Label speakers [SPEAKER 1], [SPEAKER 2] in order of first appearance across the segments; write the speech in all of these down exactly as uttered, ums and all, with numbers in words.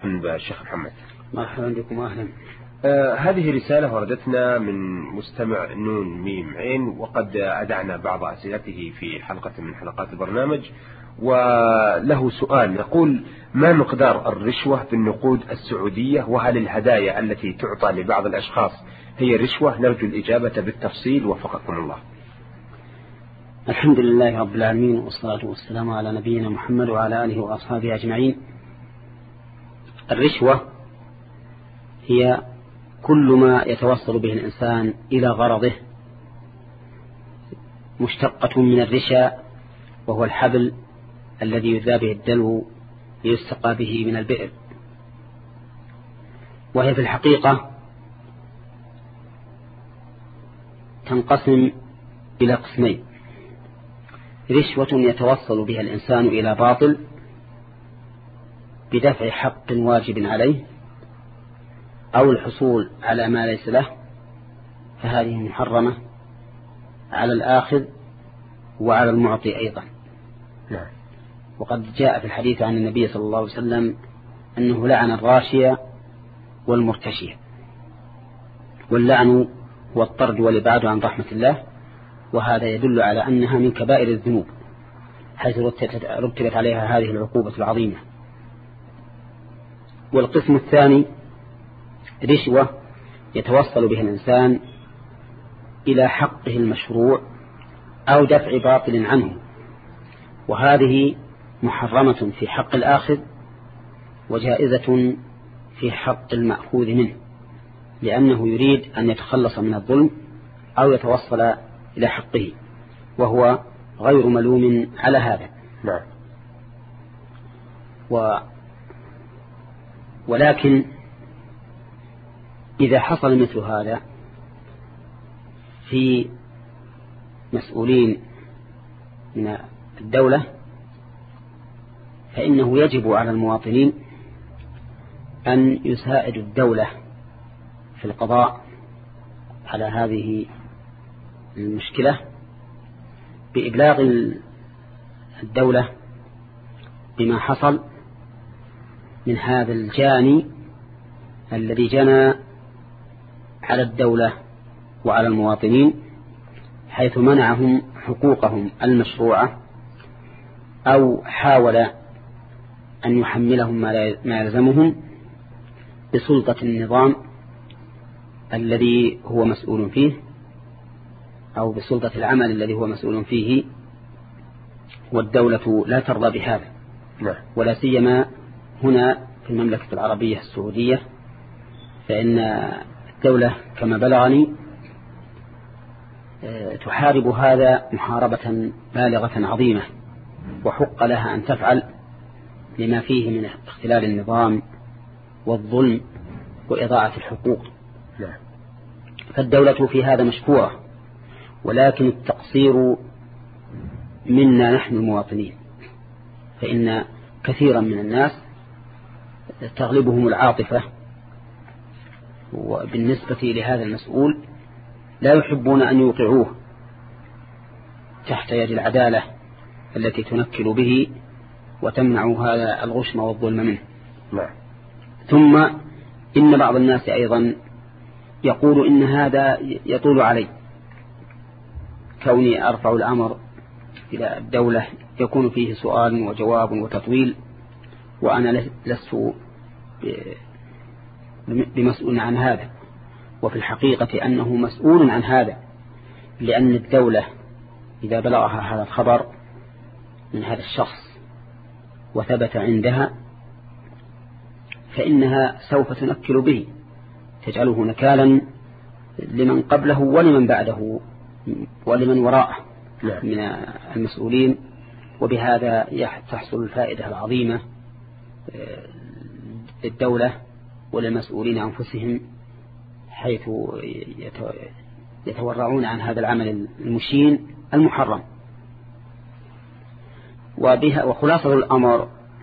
[SPEAKER 1] مرحبا بالشيخ محمد.
[SPEAKER 2] مرحبا بكم أهلا.
[SPEAKER 1] آه هذه رسالة وردتنا من مستمع نون ميم عين، وقد أدعنا بعض أسئلته في حلقة من حلقات البرنامج، وله سؤال يقول: ما مقدار الرشوة في النقود السعودية؟ وهل الهدايا التي تعطى لبعض الأشخاص هي رشوة؟ نرجو الإجابة بالتفصيل وفقكم الله.
[SPEAKER 2] الحمد لله رب العالمين، والصلاة والسلام على نبينا محمد وعلى آله وأصحابه أجمعين. الرشوة هي كل ما يتوصل به الإنسان إلى غرضه، مشتقة من الرشا، وهو الحبل الذي يذاب به الدلو ليستقى به من البئر. وهي في الحقيقة تنقسم إلى قسمين: رشوة يتوصل بها الإنسان إلى باطل بدفع حق واجب عليه أو الحصول على ما ليس له، فهذه محرمة على الآخذ وعلى المعطي أيضا.
[SPEAKER 1] نعم.
[SPEAKER 2] وقد جاء في الحديث عن النبي صلى الله عليه وسلم أنه لعن الراشية والمرتشية، واللعن هو الطرد والإبعاد عن رحمة الله، وهذا يدل على أنها من كبائر الذنوب حيث رتبت عليها هذه العقوبة العظيمة. والقسم الثاني رشوة يتوصل بها الإنسان إلى حقه المشروع أو دفع باطل عنه، وهذه محرمة في حق الآخذ وجائزة في حق المأخوذ منه، لأنه يريد أن يتخلص من الظلم أو يتوصل إلى حقه، وهو غير ملوم على هذا.
[SPEAKER 1] نعم.
[SPEAKER 2] و ولكن إذا حصل مثل هذا في مسؤولين من الدولة فإنه يجب على المواطنين أن يساعدوا الدولة في القضاء على هذه المشكلة بإبلاغ الدولة بما حصل من هذا الجاني الذي جنى على الدولة وعلى المواطنين، حيث منعهم حقوقهم المشروعة أو حاول أن يحملهم ما يلزمهم بسلطة النظام الذي هو مسؤول فيه، أو بسلطة العمل الذي هو مسؤول فيه، والدولة لا ترضى بهذا. ولا سيما هنا في المملكة العربية السعودية، فإن الدولة كما بلغني تحارب هذا محاربة بالغة عظيمة، وحق لها أن تفعل لما فيه من اختلال النظام والظلم وإضاعة الحقوق. فالدولة في هذا مشكورة، ولكن التقصير منا نحن المواطنين، فإن كثيرا من الناس تغلبهم العاطفة، وبالنسبة لهذا المسؤول لا يحبون أن يوقعوه تحت يد العدالة التي تنكل به وتمنع هذا الغشم والظلم منه.
[SPEAKER 1] لا.
[SPEAKER 2] ثم إن بعض الناس أيضا يقول إن هذا يطول علي، كوني أرفع الأمر إلى الدولة يكون فيه سؤال وجواب وتطويل، وأنا لست بمسؤول عن هذا. وفي الحقيقة أنه مسؤول عن هذا، لأن الدولة إذا بلغها هذا الخبر من هذا الشخص وثبت عندها فإنها سوف تنكل به، تجعله نكالا لمن قبله ولمن بعده ولمن وراءه من المسؤولين، وبهذا تحصل الفائدة العظيمة للدولة وللمسؤولين أنفسهم، حيث يتورعون عن هذا العمل المشين المحرم. وبها وخلاصة الأمر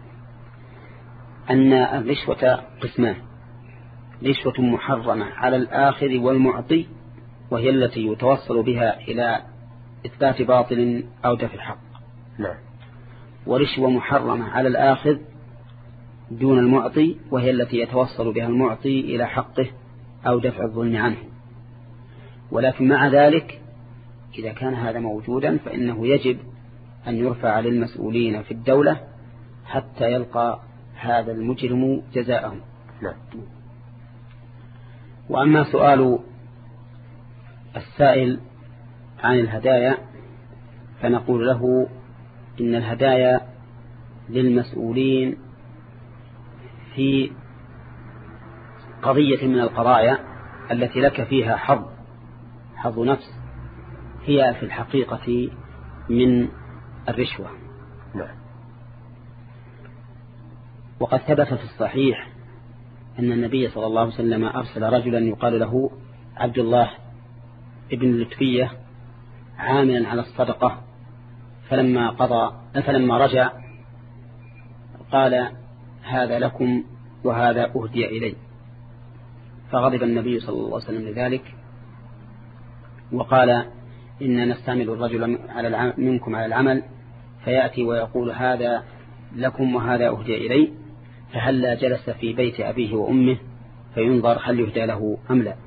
[SPEAKER 2] أن الرشوة قسمان: رشوة محرمة على الآخذ والمعطي، وهي التي يتوصل بها إلى إثبات باطل أو دفع حق.
[SPEAKER 1] نعم.
[SPEAKER 2] ورشوة محرمة على الآخذ دون المعطي، وهي التي يتوصل بها المعطي إلى حقه أو دفع الظلم عنه. ولكن مع ذلك إذا كان هذا موجودا فإنه يجب أن يرفع للمسؤولين في الدولة حتى يلقى هذا المجرم جزاءهم.
[SPEAKER 1] نعم.
[SPEAKER 2] وأما سؤال السائل عن الهدايا فنقول له إن الهدايا للمسؤولين في قضية من القضايا التي لك فيها حظ حظ نفس هي في الحقيقة من الرشوة.
[SPEAKER 1] نعم.
[SPEAKER 2] وقد ثبت في الصحيح أن النبي صلى الله عليه وسلم أرسل رجلا يقال له عبد الله ابن اللتفية عاملا على الصدقة، فلما قضى فلما رجع قال هذا لكم وهذا أهدي إلي، فغضب النبي صلى الله عليه وسلم لذلك وقال إننا نستعمل الرجل على منكم على العمل فيأتي ويقول هذا لكم وهذا أهدي إلي، فهلا جلس في بيت أبيه وأمه فينظر هل يهدى له أم لا.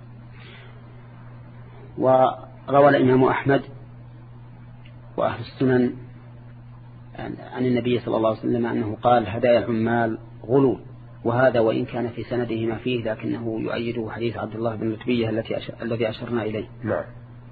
[SPEAKER 2] وروى الإمام أحمد وأهل السنن عن النبي صلى الله عليه وسلم أنه قال هدايا العمال غلول، وهذا وإن كان في سنده ما فيه لكنه يؤيده حديث عبد الله بن لتبية الذي أشرنا إليه.
[SPEAKER 1] نعم.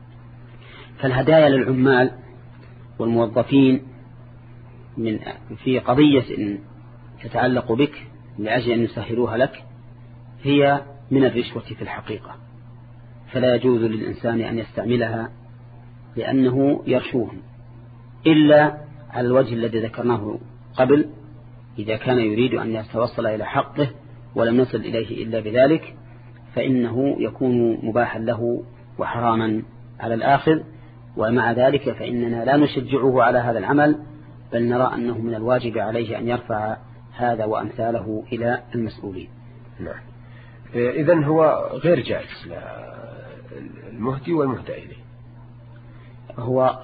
[SPEAKER 2] فالهدايا للعمال والموظفين من في قضية تتعلق بك لأجل أن يسهلوها لك هي من الرشوة في الحقيقة، فلا يجوز للإنسان أن يستعملها لأنه يرشوهم إلا على الوجه الذي ذكرناه قبل، إذا كان يريد أن يتوصل إلى حقه ولم يصل إليه إلا بذلك فإنه يكون مباحا له وحراما على الآخر. ومع ذلك فإننا لا نشجعه على هذا العمل، بل نرى أنه من الواجب عليه أن يرفع هذا وأمثاله إلى المسؤولين.
[SPEAKER 1] نعم. إذن هو غير جائز المهدي والمهدى إليه.
[SPEAKER 2] هو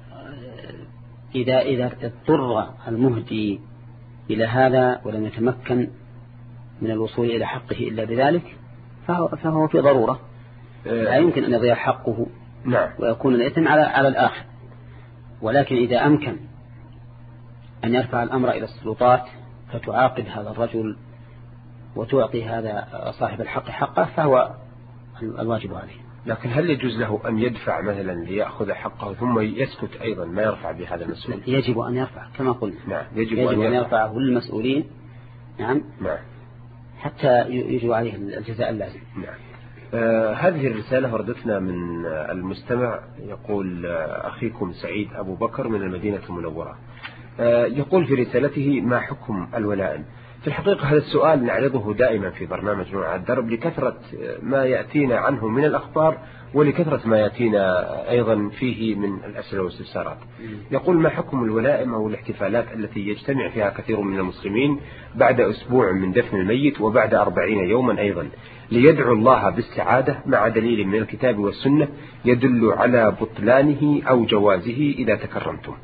[SPEAKER 2] إذا إذا اضطر المهدي إلى هذا ولم يتمكن من الوصول إلى حقه إلا بذلك فهو, فهو في ضرورة، لا يمكن أن يضيع حقه.
[SPEAKER 1] نعم.
[SPEAKER 2] ويكون الإثم على على الآخر. ولكن إذا أمكن أن يرفع الأمر إلى السلطات فتعاقب هذا الرجل وتعطي هذا صاحب الحق حقه فهو الواجب عليه.
[SPEAKER 1] لكن هل يجوز له أن يدفع مثلا ليأخذ حقه ثم يسكت أيضا ما يرفع بهذا المسؤول؟
[SPEAKER 2] يجب أن يرفع كما قلنا.
[SPEAKER 1] نعم. يجب,
[SPEAKER 2] يجب
[SPEAKER 1] أن,
[SPEAKER 2] أن يرفعه للمسؤولين. نعم.
[SPEAKER 1] نعم.
[SPEAKER 2] حتى يجري عليه الجزاء اللازم.
[SPEAKER 1] نعم. آه هذه الرسالة وردتنا من آه المستمع يقول آه أخيكم سعيد أبو بكر من المدينة المنورة. آه يقول في رسالته ما حكم الولائم؟ في الحقيقة هذا السؤال نعرضه دائما في برنامج نور على الدرب لكثرة ما يأتينا عنه من الأخبار ولكثرة ما يأتينا أيضا فيه من الأسئلة والاستفسارات. يقول ما حكم الولائم أو الاحتفالات التي يجتمع فيها كثير من المسلمين بعد أسبوع من دفن الميت وبعد أربعين يوما أيضا ليدعو الله بالسعادة مع دليل من الكتاب والسنة يدل على بطلانه أو جوازه إذا تكرمتم؟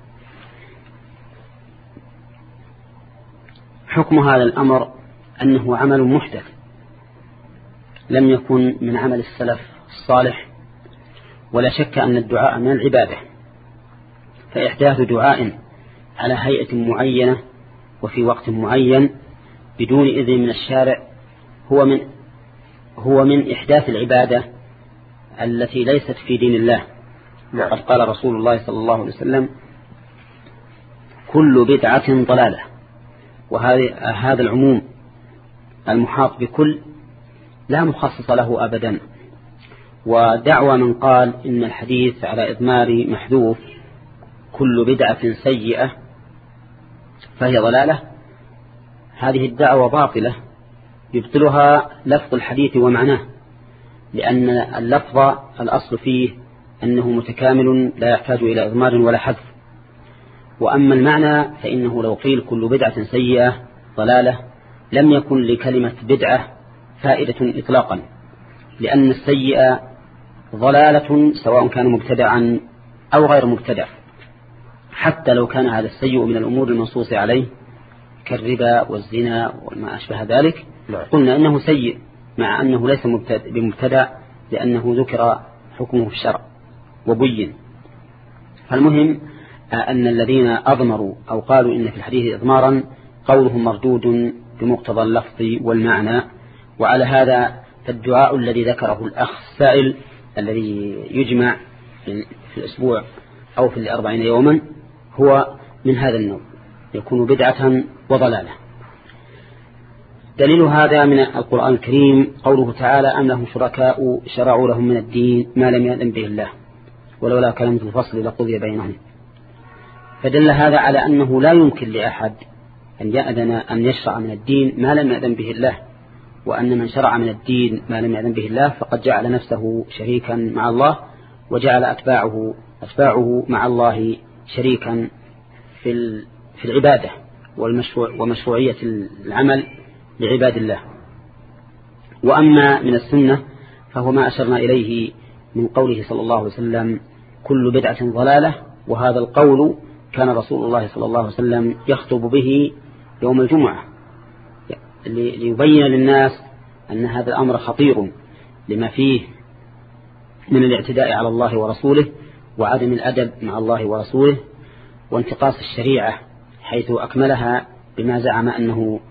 [SPEAKER 2] حكم هذا الأمر أنه عمل محدث لم يكن من عمل السلف الصالح، ولا شك أن الدعاء من العبادة، فإحداث دعاء على هيئة معينة وفي وقت معين بدون إذن من الشارع هو من هو من إحداث العبادة التي ليست في دين الله.
[SPEAKER 1] نعم.
[SPEAKER 2] قد قال رسول الله صلى الله عليه وسلم كل بدعة ضلالة، وهذا العموم المحاط بكل لا مخصص له أبدا. ودعوى من قال إن الحديث على إضمار محذوف كل بدعة سيئة فهي ضلالة، هذه الدعوة باطلة يبطلها لفظ الحديث ومعناه، لأن اللفظ الأصل فيه أنه متكامل لا يحتاج إلى إضمار ولا حذف. وأما المعنى فإنه لو قيل كل بدعة سيئة ضلالة لم يكن لكلمة بدعة فائدة إطلاقا، لأن السيئة ضلالة سواء كان مبتدعا أو غير مبتدع، حتى لو كان هذا السيء من الأمور المنصوص عليه كالربا والزنا وما أشبه ذلك
[SPEAKER 1] نعم.
[SPEAKER 2] قلنا إنه سيء مع أنه ليس بمبتدع لأنه ذكر حكمه في الشرع وبين. فالمهم أن الذين أضمروا أو قالوا إن في الحديث إضمارا قولهم مردود بمقتضى اللفظ والمعنى. وعلى هذا فالدعاء الذي ذكره الأخ السائل الذي يجمع في الأسبوع أو في الأربعين يوما هو من هذا النوع، يكون بدعة وضلالة. دليل هذا من القرآن الكريم قوله تعالى أم لهم شركاء شرعوا لهم من الدين ما لم يأذن به الله ولولا كلمة الفصل لقضي بينهم. فدل هذا على أنه لا يمكن لأحد أن يأذن أن يشرع من الدين ما لم يأذن به الله، وأن من شرع من الدين ما لم يأذن به الله فقد جعل نفسه شريكا مع الله وجعل أتباعه أتباعه مع الله شريكا في في العبادة والمشروع ومشروعية العمل لعباد الله. وأما من السنة فهو ما أشرنا إليه من قوله صلى الله عليه وسلم كل بدعة ضلالة، وهذا القول كان رسول الله صلى الله عليه وسلم يخطب به يوم الجمعة ليبين للناس أن هذا الأمر خطير لما فيه من الاعتداء على الله ورسوله وعدم الأدب مع الله ورسوله وانتقاص الشريعة حيث أكملها بما زعم أنه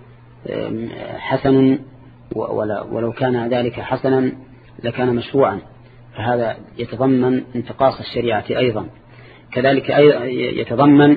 [SPEAKER 2] حسن ولو كان ذلك حسنا لكان مشروعا، فهذا يتضمن انتقاص الشريعة أيضا. كذلك يتضمن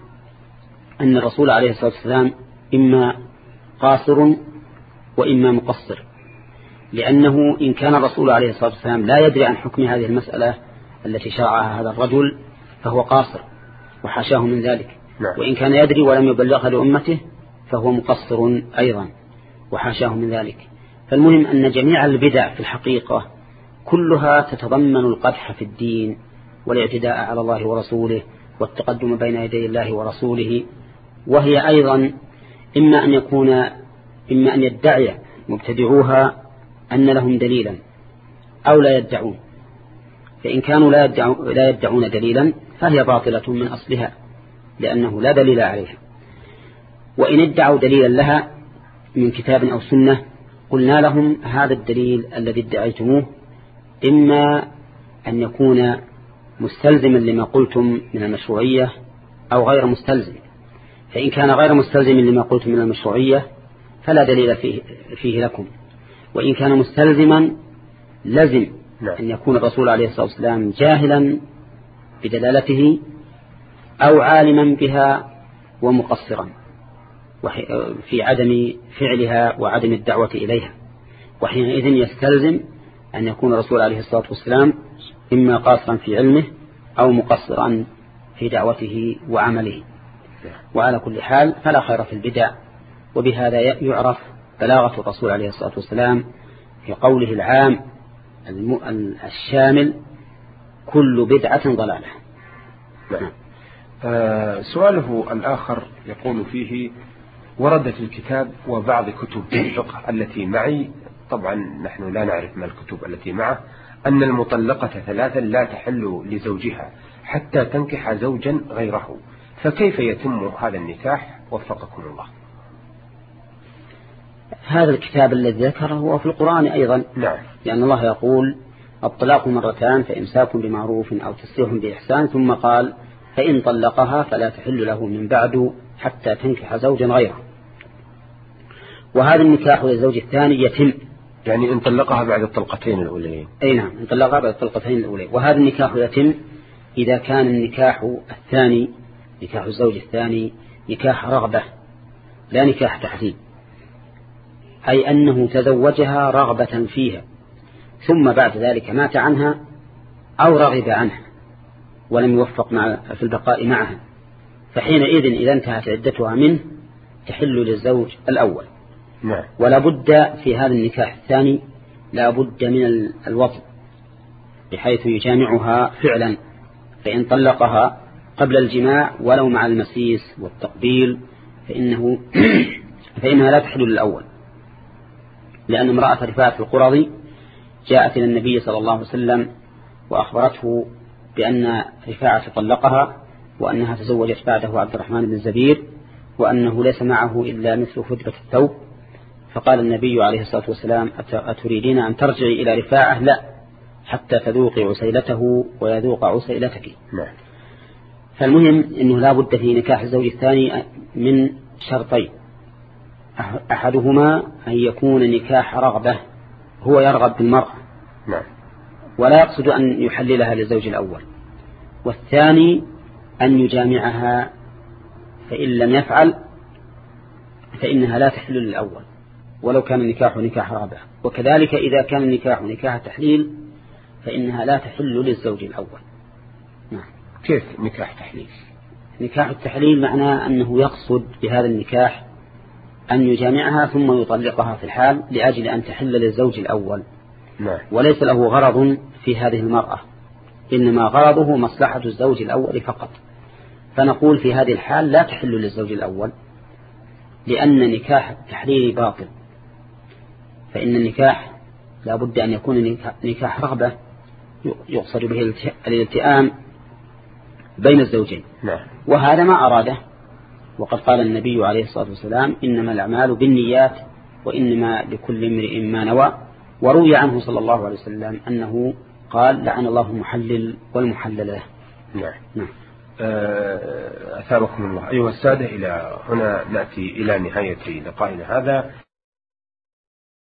[SPEAKER 2] أن الرسول عليه الصلاة والسلام إما قاصر وإما مقصر، لأنه إن كان الرسول عليه الصلاة والسلام لا يدري عن حكم هذه المسألة التي شرعها هذا الرجل فهو قاصر وحاشاه من ذلك، وإن كان يدري ولم يبلغها لأمته فهو مقصر أيضا وحاشاه من ذلك. فالمهم أن جميع البدع في الحقيقة كلها تتضمن القدح في الدين والاعتداء على الله ورسوله والتقدم بين يدي الله ورسوله، وهي أيضا إما أن يكون إما أن يدعي مبتدعوها أن لهم دليلا أو لا يدعون، فإن كانوا لا يدعون, لا يدعون دليلا فهي باطلة من أصلها لأنه لا دليل عليها. وإن ادعوا دليلا لها من كتاب أو سنة قلنا لهم هذا الدليل الذي ادعيتموه إما أن يكون مستلزما لما قلتم من المشروعية أو غير مستلزم، فإن كان غير مستلزم لما قلتم من المشروعية فلا دليل فيه, فيه لكم، وإن كان مستلزما لازم أن يكون الرسول عليه الصلاة والسلام جاهلا بدلالته أو عالما بها ومقصرا في عدم فعلها وعدم الدعوة إليها، وحينئذ يستلزم أن يكون الرسول عليه الصلاة والسلام إما قاصرا في علمه أو مقصرا في دعوته وعمله. وعلى كل حال فلا خير في البدع، وبهذا يعرف بلاغة الرسول عليه الصلاة والسلام في قوله العام الشامل كل بدعة ضلالة.
[SPEAKER 1] نعم. آه سؤاله الآخر يقول فيه ورد في الكتاب وبعض كتب الفقه التي معي، طبعا نحن لا نعرف ما الكتب التي معه، أن المطلقة ثلاثا لا تحل لزوجها حتى تنكح زوجا غيره، فكيف يتم هذا النكاح وفقكم الله؟
[SPEAKER 2] هذا الكتاب الذي ذكره هو في القرآن أيضا.
[SPEAKER 1] نعم.
[SPEAKER 2] لأن الله يقول الطلاق مرتان فإمساك بمعروف أو تسريح بإحسان، ثم قال فإن طلقها فلا تحل له من بعد حتى تنكح زوجا غيره. وهذا النكاح للزوج الثاني يتم
[SPEAKER 1] يعني إن طلقها بعد الطلقتين الأولين.
[SPEAKER 2] أي نعم، إن طلقها بعد الطلقتين الأولين. وهذا النكاح يتم إذا كان النكاح الثاني نكاح الزوج الثاني نكاح رغبة لا نكاح تحريم، أي أنه تزوجها رغبة فيها ثم بعد ذلك مات عنها أو رغب عنها ولم يوفق مع في البقاء معها، فحينئذ إذا انتهت عدتها منه تحل للزوج الأول.
[SPEAKER 1] نعم.
[SPEAKER 2] ولا بد في هذا النكاح الثاني لا بد من الوطء بحيث يجامعها فعلا، فإن طلقها قبل الجماع ولو مع المسيس والتقبيل فإنه فإنها لا تحل للأول، لأن امرأة رفاعة القرظي جاءت إلى النبي صلى الله عليه وسلم وأخبرته بأن رفاعة طلقها وأنها تزوجت بعده عبد الرحمن بن الزبير، وأنه ليس معه إلا مثل فدرة الثوب. فقال النبي عليه الصلاة والسلام أتريدين أن ترجعي إلى رفاعة؟ لا، حتى تذوقي عسيلته ويذوق عسيلتك.
[SPEAKER 1] نعم.
[SPEAKER 2] فالمهم أنه لا بد في نكاح الزوج الثاني من شرطين، أحدهما أن يكون نكاح رغبة، هو يرغب بالمرأة
[SPEAKER 1] نعم.
[SPEAKER 2] ولا يقصد أن يحللها للزوج الأول، والثاني أن يجامعها، فإن لم يفعل فإنها لا تحل للأول ولو كان النكاح نكاح رغبة، وكذلك إذا كان النكاح نكاح تحليل فإنها لا تحل للزوج الأول. نعم.
[SPEAKER 1] كيف نكاح تحليل؟
[SPEAKER 2] نكاح التحليل معناه أنه يقصد بهذا النكاح أن يجامعها ثم يطلقها في الحال لأجل أن تحل للزوج الأول.
[SPEAKER 1] نعم.
[SPEAKER 2] وليس له غرض في هذه المرأة، إنما غرضه مصلحة الزوج الأول فقط. فنقول في هذه الحال لا تحل للزوج الأول، لأن نكاح التحليل باطل. فإن النكاح لا بد أن يكون نكاح رغبة يقصد به الالتئام بين الزوجين.
[SPEAKER 1] نعم.
[SPEAKER 2] وهذا ما أراده، وقد قال النبي عليه الصلاة والسلام إنما الأعمال بالنيات وإنما لكل امرئ ما نوى. وروي عنه صلى الله عليه وسلم أنه قال لعن الله المحلل والمحلل له.
[SPEAKER 1] نعم.
[SPEAKER 2] نعم.
[SPEAKER 1] أثابكم الله أيها السادة، إلى هنا نأتي إلى نهاية لقائنا هذا.